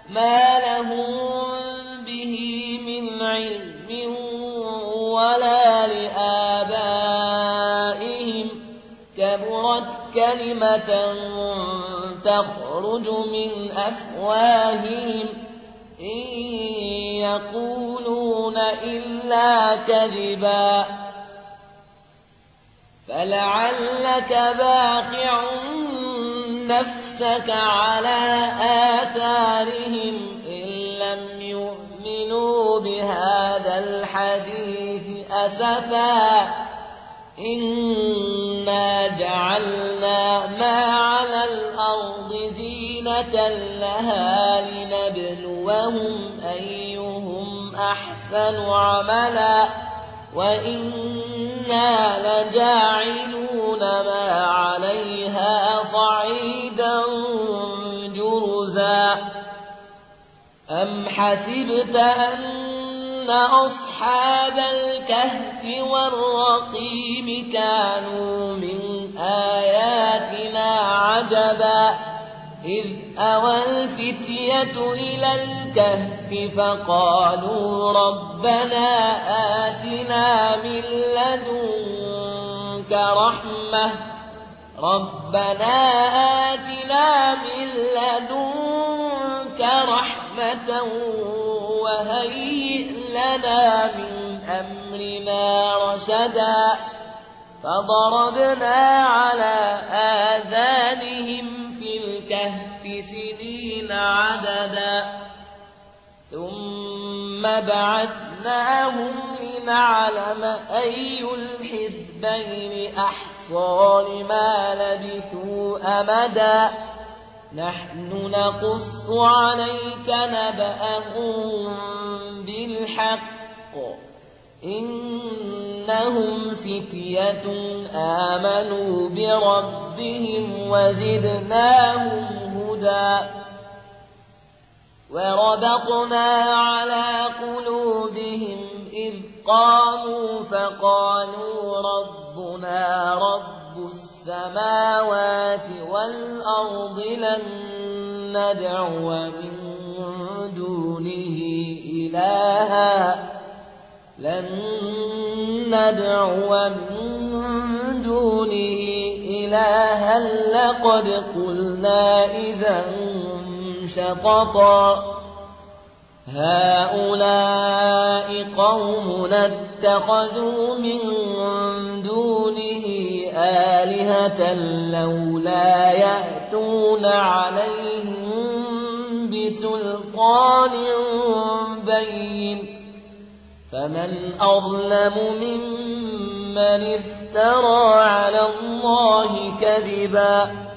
ما لهم به من علم ولا لآبائهم كبرت كلمة تخرج من أفواههم إن يقولون إلا كذبا فلعلك باخع نفسك على آثارهم إن لم يؤمنوا بهذا الحديث أسفا إنا جعلنا ما على الأرض زينة لها لنبلوهم أيهم أحسن عملا وإنا لجاعلون ما عليها صعيدا جرزا أم حسبت أن أصحاب الكهف والرقيم كانوا من آياتنا عجبا إذ أوى الفتية إلى الكهف فقالوا ربنا آتنا من لدنك رحمة وهيئ لنا من أمرنا رشدا فضربنا على آذانهم في الكهف سنين عددا ثم بعثناهم لنعلم أي الحزبين أحصى لما لبثوا أمدا نحن نقص عليك نبأهم بالحق إنهم فتية آمنوا بربهم وزدناهم هدى وربطنا على قلوبهم إذ قاموا فقالوا ربنا رب السماوات والأرض لن ندعو من دونه إلها لقد قلنا إذا شططا هؤلاء قومنا اتخذوا من دونه آلهة لولا يأتون عليهم بسلطان بين فمن أظلم ممن افترى على الله كذبا